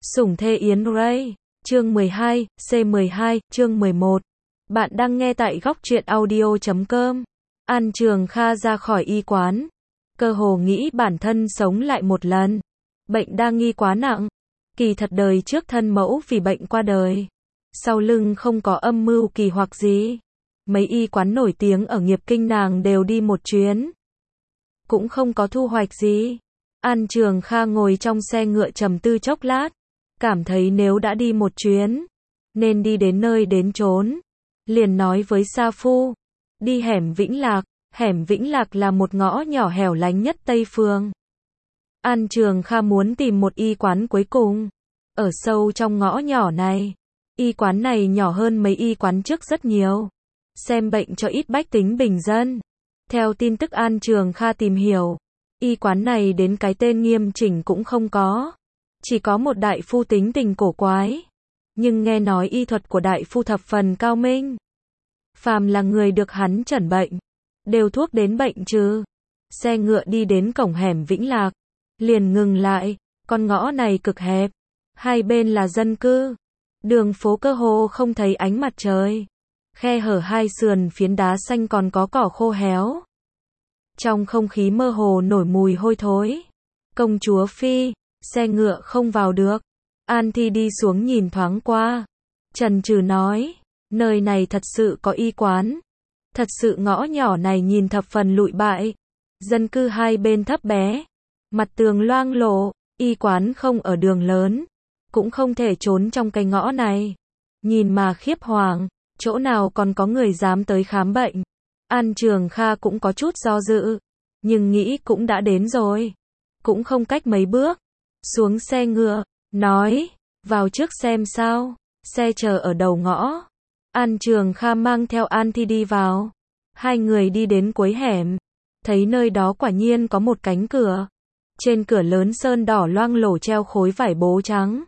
Sủng thê Yến Ray, chương 12, C12, chương 11. Bạn đang nghe tại góc truyện audio.com. An Trường Kha ra khỏi y quán, cơ hồ nghĩ bản thân sống lại một lần. Bệnh đa nghi quá nặng, kỳ thật đời trước thân mẫu vì bệnh qua đời. Sau lưng không có âm mưu kỳ hoặc gì. Mấy y quán nổi tiếng ở nghiệp kinh nàng đều đi một chuyến. Cũng không có thu hoạch gì. An Trường Kha ngồi trong xe ngựa trầm tư chốc lát. Cảm thấy nếu đã đi một chuyến, nên đi đến nơi đến chốn. Liền nói với Sa Phu, đi hẻm Vĩnh Lạc. Hẻm Vĩnh Lạc là một ngõ nhỏ hẻo lánh nhất Tây Phương. An Trường Kha muốn tìm một y quán cuối cùng. Ở sâu trong ngõ nhỏ này, y quán này nhỏ hơn mấy y quán trước rất nhiều. Xem bệnh cho ít bách tính bình dân. Theo tin tức An Trường Kha tìm hiểu, y quán này đến cái tên nghiêm chỉnh cũng không có. Chỉ có một đại phu tính tình cổ quái. Nhưng nghe nói y thuật của đại phu thập phần cao minh. Phàm là người được hắn chẩn bệnh, đều thuốc đến bệnh trừ. Xe ngựa đi đến cổng hẻm Vĩnh Lạc, liền ngừng lại. Con ngõ này cực hẹp, hai bên là dân cư. Đường phố cơ hồ không thấy ánh mặt trời. Khe hở hai sườn phiến đá xanh còn có cỏ khô héo. Trong không khí mơ hồ nổi mùi hôi thối. Công chúa Phi, xe ngựa không vào được. An Thi đi xuống nhìn thoáng qua. Chần chừ nói, nơi này thật sự có y quán. Thật sự ngõ nhỏ này nhìn thập phần lụi bại. Dân cư hai bên thấp bé. Mặt tường loang lổ, y quán không ở đường lớn. Cũng không thể trốn trong cái ngõ này. Nhìn mà khiếp hoàng, chỗ nào còn có người dám tới khám bệnh. An Trường Kha cũng có chút do dự. Nhưng nghĩ cũng đã đến rồi. Cũng không cách mấy bước. Xuống xe ngựa, nói, vào trước xem sao. Xe chờ ở đầu ngõ. An Trường Kha mang theo An Thi đi vào. Hai người đi đến cuối hẻm. Thấy nơi đó quả nhiên có một cánh cửa. Trên cửa lớn sơn đỏ loang lổ treo khối vải bố trắng.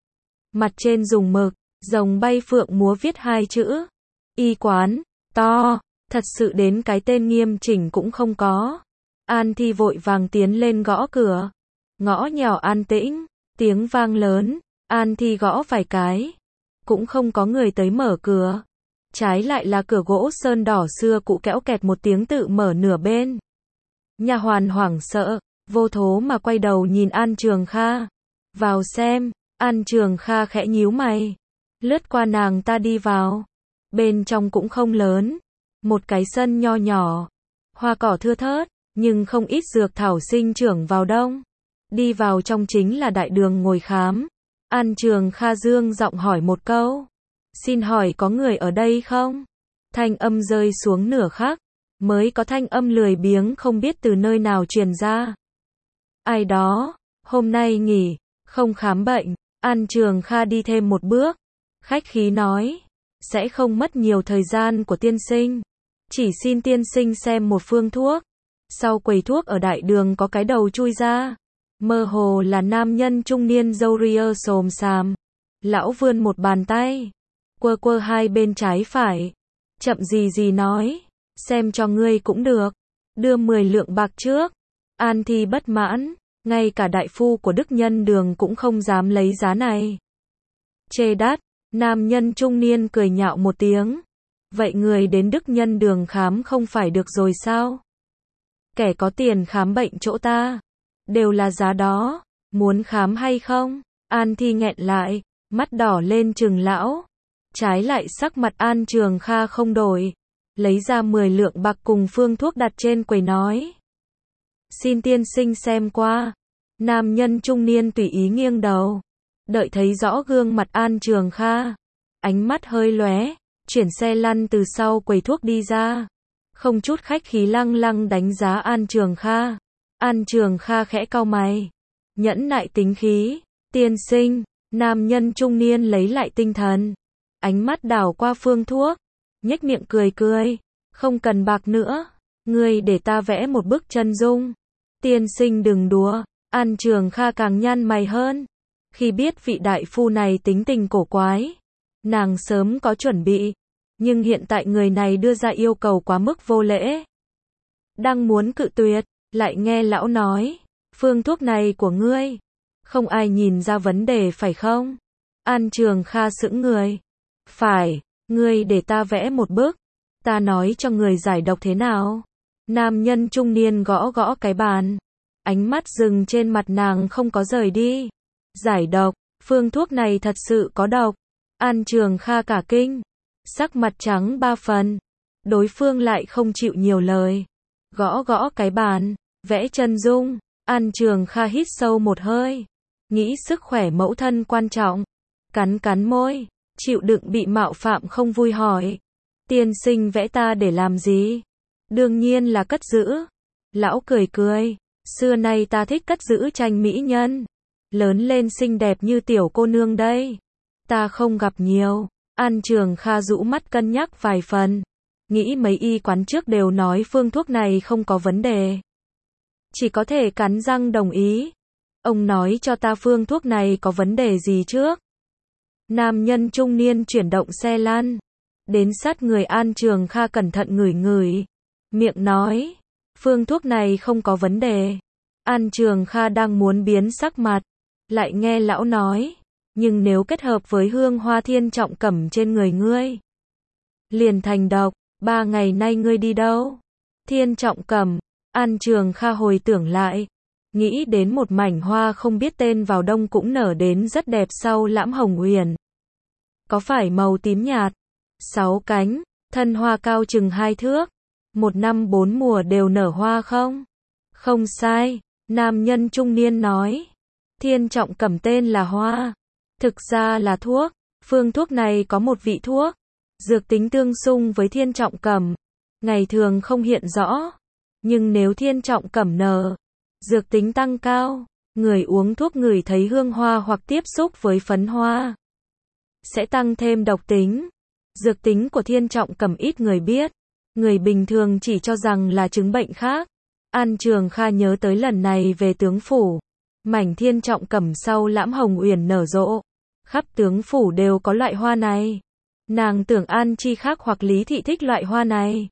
Mặt trên dùng mực, rồng bay phượng múa viết hai chữ. Y quán, to, thật sự đến cái tên nghiêm chỉnh cũng không có. An Thi vội vàng tiến lên gõ cửa. Ngõ nhỏ an tĩnh, tiếng vang lớn, An Thi gõ vài cái. Cũng không có người tới mở cửa. Trái lại là cửa gỗ sơn đỏ xưa cũ kéo kẹt một tiếng tự mở nửa bên. Nha hoàn hoảng sợ, vô thố mà quay đầu nhìn An Trường Kha. Vào xem, An Trường Kha khẽ nhíu mày. Lướt qua nàng ta đi vào. Bên trong cũng không lớn. Một cái sân nho nhỏ. Hoa cỏ thưa thớt, nhưng không ít dược thảo sinh trưởng vào đông. Đi vào trong chính là đại đường ngồi khám. An Trường Kha dương giọng hỏi một câu. Xin hỏi có người ở đây không? Thanh âm rơi xuống nửa khắc. Mới có thanh âm lười biếng không biết từ nơi nào truyền ra. Ai đó, hôm nay nghỉ, không khám bệnh. An Trường Kha đi thêm một bước. Khách khí nói. Sẽ không mất nhiều thời gian của tiên sinh. Chỉ xin tiên sinh xem một phương thuốc. Sau quầy thuốc ở đại đường có cái đầu chui ra. Mơ hồ là nam nhân trung niên râu ria xồm xàm. Lão vươn một bàn tay. Quơ quơ hai bên trái phải. Chậm gì gì nói. Xem cho ngươi cũng được. Đưa 10 lượng bạc trước. An Thi bất mãn. Ngay cả đại phu của Đức Nhân Đường cũng không dám lấy giá này. Chê đắt. Nam nhân trung niên cười nhạo một tiếng. Vậy người đến Đức Nhân Đường khám không phải được rồi sao? Kẻ có tiền khám bệnh chỗ ta. Đều là giá đó. Muốn khám hay không? An Thi nghẹn lại. Mắt đỏ lên trừng lão. Trái lại sắc mặt An Trường Kha không đổi. Lấy ra 10 lượng bạc cùng phương thuốc đặt trên quầy nói. Xin tiên sinh xem qua. Nam nhân trung niên tùy ý nghiêng đầu. Đợi thấy rõ gương mặt An Trường Kha. Ánh mắt hơi lóe. Chuyển xe lăn từ sau quầy thuốc đi ra. Không chút khách khí lăng lăng đánh giá An Trường Kha. An Trường Kha khẽ cau mày. Nhẫn nại tính khí. Tiên sinh. Nam nhân trung niên lấy lại tinh thần. Ánh mắt đảo qua phương thuốc. Nhếch miệng cười cười. Không cần bạc nữa. Ngươi để ta vẽ một bức chân dung. Tiên sinh đừng đùa. An Trường Kha càng nhăn mày hơn. Khi biết vị đại phu này tính tình cổ quái. Nàng sớm có chuẩn bị. Nhưng hiện tại người này đưa ra yêu cầu quá mức vô lễ. Đang muốn cự tuyệt. Lại nghe lão nói. Phương thuốc này của ngươi. Không ai nhìn ra vấn đề phải không? An Trường Kha sững người. Phải, ngươi để ta vẽ một bức. Ta nói cho người giải độc thế nào? Nam nhân trung niên gõ gõ cái bàn. Ánh mắt dừng trên mặt nàng không có rời đi. Giải độc, phương thuốc này thật sự có độc. An Trường Kha cả kinh. Sắc mặt trắng ba phần. Đối phương lại không chịu nhiều lời. Gõ gõ cái bàn, vẽ chân dung. An Trường Kha hít sâu một hơi. Nghĩ sức khỏe mẫu thân quan trọng. Cắn cắn môi, chịu đựng bị mạo phạm không vui hỏi. Tiên sinh vẽ ta để làm gì? Đương nhiên là cất giữ. Lão cười cười. Xưa nay ta thích cất giữ tranh mỹ nhân. Lớn lên xinh đẹp như tiểu cô nương đây. Ta không gặp nhiều. An Trường Kha rũ mắt cân nhắc vài phần. Nghĩ mấy y quán trước đều nói phương thuốc này không có vấn đề. Chỉ có thể cắn răng đồng ý. Ông nói cho ta phương thuốc này có vấn đề gì trước? Nam nhân trung niên chuyển động xe lăn. Đến sát người An Trường Kha cẩn thận ngửi ngửi. Miệng nói. Phương thuốc này không có vấn đề. An Trường Kha đang muốn biến sắc mặt. Lại nghe lão nói. Nhưng nếu kết hợp với hương hoa thiên trọng cẩm trên người ngươi. Liền thành độc. 3 ngày nay ngươi đi đâu? Thiên trọng cẩm. An Trường Kha hồi tưởng lại. Nghĩ đến một mảnh hoa không biết tên vào đông cũng nở đến rất đẹp sau Lãm Hồng Uyển. Có phải màu tím nhạt? 6 cánh, thân hoa cao chừng 2 thước. 1 năm 4 mùa đều nở hoa không? Không sai, nam nhân trung niên nói. Thiên trọng cẩm tên là hoa. Thực ra là thuốc. Phương thuốc này có một vị thuốc. Dược tính tương xung với thiên trọng cẩm. Ngày thường không hiện rõ. Nhưng nếu thiên trọng cẩm nở, dược tính tăng cao. Người uống thuốc ngửi thấy hương hoa hoặc tiếp xúc với phấn hoa. Sẽ tăng thêm độc tính. Dược tính của thiên trọng cẩm ít người biết. Người bình thường chỉ cho rằng là chứng bệnh khác. An Trường Kha nhớ tới lần này về tướng phủ. Mảnh thiên trọng cẩm sau Lãm Hồng Uyển nở rộ. Khắp tướng phủ đều có loại hoa này. Nàng tưởng An Chi khác hoặc Lý Thị thích loại hoa này.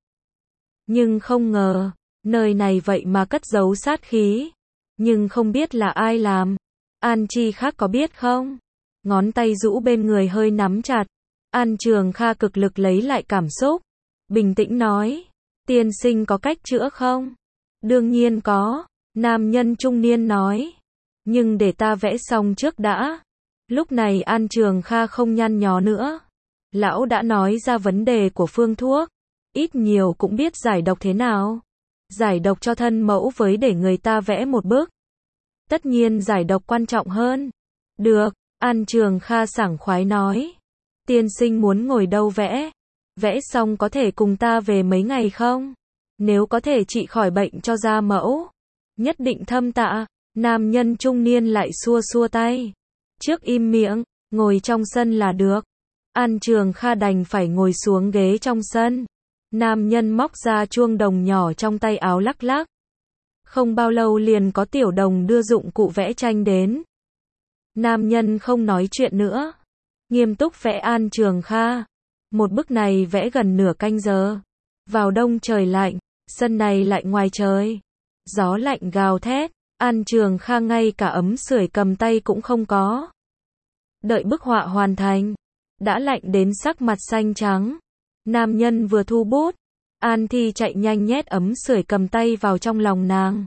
Nhưng không ngờ, nơi này vậy mà cất giấu sát khí. Nhưng không biết là ai làm. An Chi khác có biết không? Ngón tay rũ bên người hơi nắm chặt. An Trường Kha cực lực lấy lại cảm xúc. Bình tĩnh nói. Tiên sinh có cách chữa không? Đương nhiên có. Nam nhân trung niên nói. Nhưng để ta vẽ xong trước đã. Lúc này An Trường Kha không nhăn nhó nữa. Lão đã nói ra vấn đề của phương thuốc. Ít nhiều cũng biết giải độc thế nào. Giải độc cho thân mẫu với để người ta vẽ một bức. Tất nhiên giải độc quan trọng hơn. Được, An Trường Kha sảng khoái nói. Tiên sinh muốn ngồi đâu vẽ? Vẽ xong có thể cùng ta về mấy ngày không? Nếu có thể trị khỏi bệnh cho gia mẫu. Nhất định thâm tạ. Nam nhân trung niên lại xua xua tay. Trước im miệng, ngồi trong sân là được. An Trường Kha đành phải ngồi xuống ghế trong sân. Nam nhân móc ra chuông đồng nhỏ trong tay áo lắc lắc. Không bao lâu liền có tiểu đồng đưa dụng cụ vẽ tranh đến. Nam nhân không nói chuyện nữa. Nghiêm túc vẽ An Trường Kha. Một bức này vẽ gần nửa canh giờ. Vào đông trời lạnh, sân này lại ngoài trời. Gió lạnh gào thét, An Trường Kha ngay cả ấm sưởi cầm tay cũng không có. Đợi bức họa hoàn thành, đã lạnh đến sắc mặt xanh trắng. Nam nhân vừa thu bút, An Thi chạy nhanh nhét ấm sưởi cầm tay vào trong lòng nàng.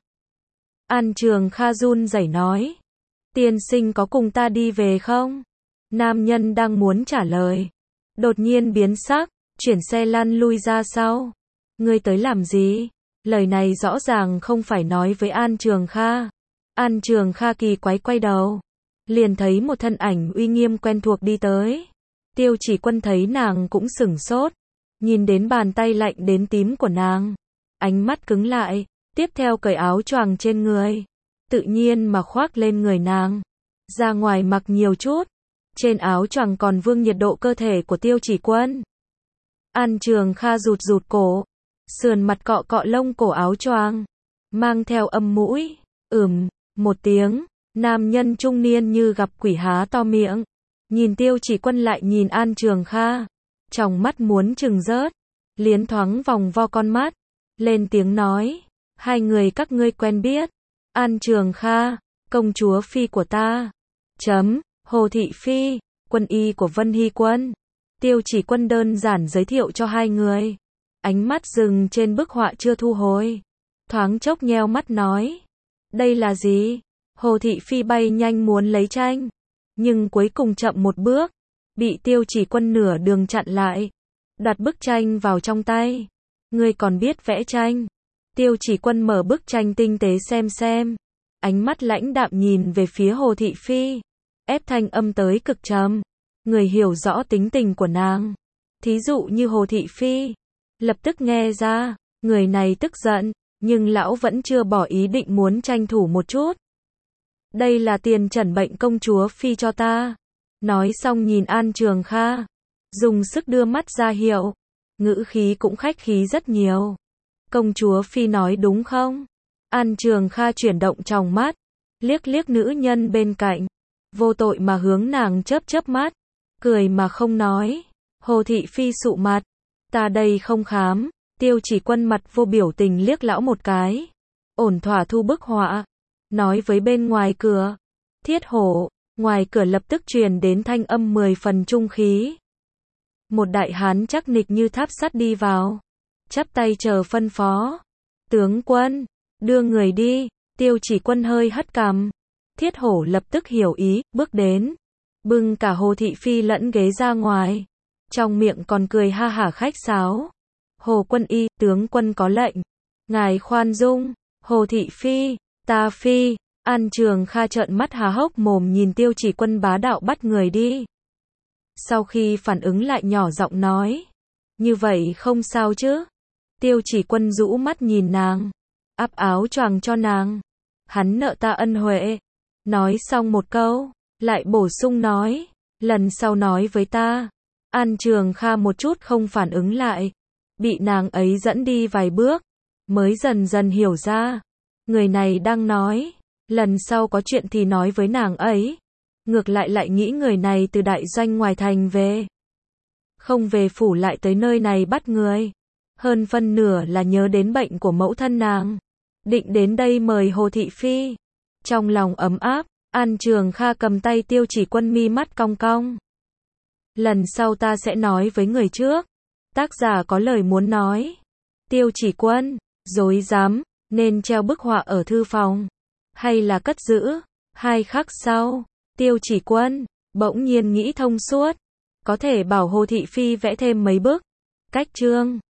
An Trường Kha run rẩy nói. Tiên sinh có cùng ta đi về không? Nam nhân đang muốn trả lời. Đột nhiên biến sắc, chuyển xe lăn lui ra sau. Ngươi tới làm gì? Lời này rõ ràng không phải nói với An Trường Kha. An Trường Kha kỳ quái quay đầu. Liền thấy một thân ảnh uy nghiêm quen thuộc đi tới. Tiêu Chỉ Quân thấy nàng cũng sửng sốt. Nhìn đến bàn tay lạnh đến tím của nàng. Ánh mắt cứng lại. Tiếp theo cởi áo choàng trên người. Tự nhiên mà khoác lên người nàng. Ra ngoài mặc nhiều chút. Trên áo choàng còn vương nhiệt độ cơ thể của Tiêu Chỉ Quân. An Trường Kha rụt rụt cổ. Sườn mặt cọ cọ lông cổ áo choàng. Mang theo âm mũi. Một tiếng. Nam nhân trung niên như gặp quỷ há to miệng. Nhìn Tiêu Chỉ Quân lại nhìn An Trường Kha. Trong mắt muốn trừng rớt. Liến thoáng vòng vo con mắt. Lên tiếng nói. Hai người các ngươi quen biết. An Trường Kha. Công chúa phi của ta. Hồ Thị Phi, quân y của Vân Hy Quân. Tiêu Chỉ Quân đơn giản giới thiệu cho hai người. Ánh mắt dừng trên bức họa chưa thu hồi. Thoáng chốc nheo mắt nói. Đây là gì? Hồ Thị Phi bay nhanh muốn lấy tranh. Nhưng cuối cùng chậm một bước. Bị Tiêu Chỉ Quân nửa đường chặn lại. Đặt bức tranh vào trong tay. Ngươi còn biết vẽ tranh? Tiêu Chỉ Quân mở bức tranh tinh tế xem. Ánh mắt lãnh đạm nhìn về phía Hồ Thị Phi. Ép thanh âm tới cực trầm. Người hiểu rõ tính tình của nàng. Thí dụ như Hồ Thị Phi. Lập tức nghe ra, người này tức giận, nhưng lão vẫn chưa bỏ ý định muốn tranh thủ một chút. Đây là tiền trần bệnh công chúa Phi cho ta. Nói xong nhìn An Trường Kha. Dùng sức đưa mắt ra hiệu. Ngữ khí cũng khách khí rất nhiều. Công chúa Phi nói đúng không? An Trường Kha chuyển động tròng mắt. Liếc nữ nhân bên cạnh. Vô tội mà hướng nàng chớp mắt. Cười mà không nói. Hồ Thị Phi sụ mặt. Ta đây không khám. Tiêu Chỉ Quân mặt vô biểu tình liếc lão một cái. Ổn thỏa thu bức họa. Nói với bên ngoài cửa. Thiết hổ. Ngoài cửa lập tức truyền đến thanh âm 10 phần trung khí. Một đại hán chắc nịch như tháp sắt đi vào. Chắp tay chờ phân phó. Tướng quân. Đưa người đi. Tiêu Chỉ Quân hơi hất cằm. Thiết hổ lập tức hiểu ý, bước đến. Bưng cả Hồ Thị Phi lẫn ghế ra ngoài. Trong miệng còn cười ha hả khách sáo. Hồ quân y, tướng quân có lệnh. Ngài khoan dung. Hồ Thị Phi, ta phi. An Trường Kha trợn mắt há hốc mồm nhìn Tiêu Chỉ Quân bá đạo bắt người đi. Sau khi phản ứng lại nhỏ giọng nói. Như vậy không sao chứ. Tiêu Chỉ Quân rũ mắt nhìn nàng. Áp áo choàng cho nàng. Hắn nợ ta ân huệ. Nói xong một câu, lại bổ sung nói. Lần sau nói với ta. An Trường Kha một chút không phản ứng lại. Bị nàng ấy dẫn đi vài bước. Mới dần dần hiểu ra. Người này đang nói. Lần sau có chuyện thì nói với nàng ấy. Ngược lại nghĩ người này từ đại doanh ngoài thành về. Không về phủ lại tới nơi này bắt người. Hơn phân nửa là nhớ đến bệnh của mẫu thân nàng. Định đến đây mời Hồ Thị Phi. Trong lòng ấm áp, An Trường Kha cầm tay Tiêu Chỉ Quân mi mắt cong cong. Lần sau ta sẽ nói với người trước. Tác giả có lời muốn nói. Tiêu Chỉ Quân, dối dám, nên treo bức họa ở thư phòng. Hay là cất giữ. 2 khắc sau, Tiêu Chỉ Quân, bỗng nhiên nghĩ thông suốt. Có thể bảo Hồ Thị Phi vẽ thêm mấy bức. Cách chương.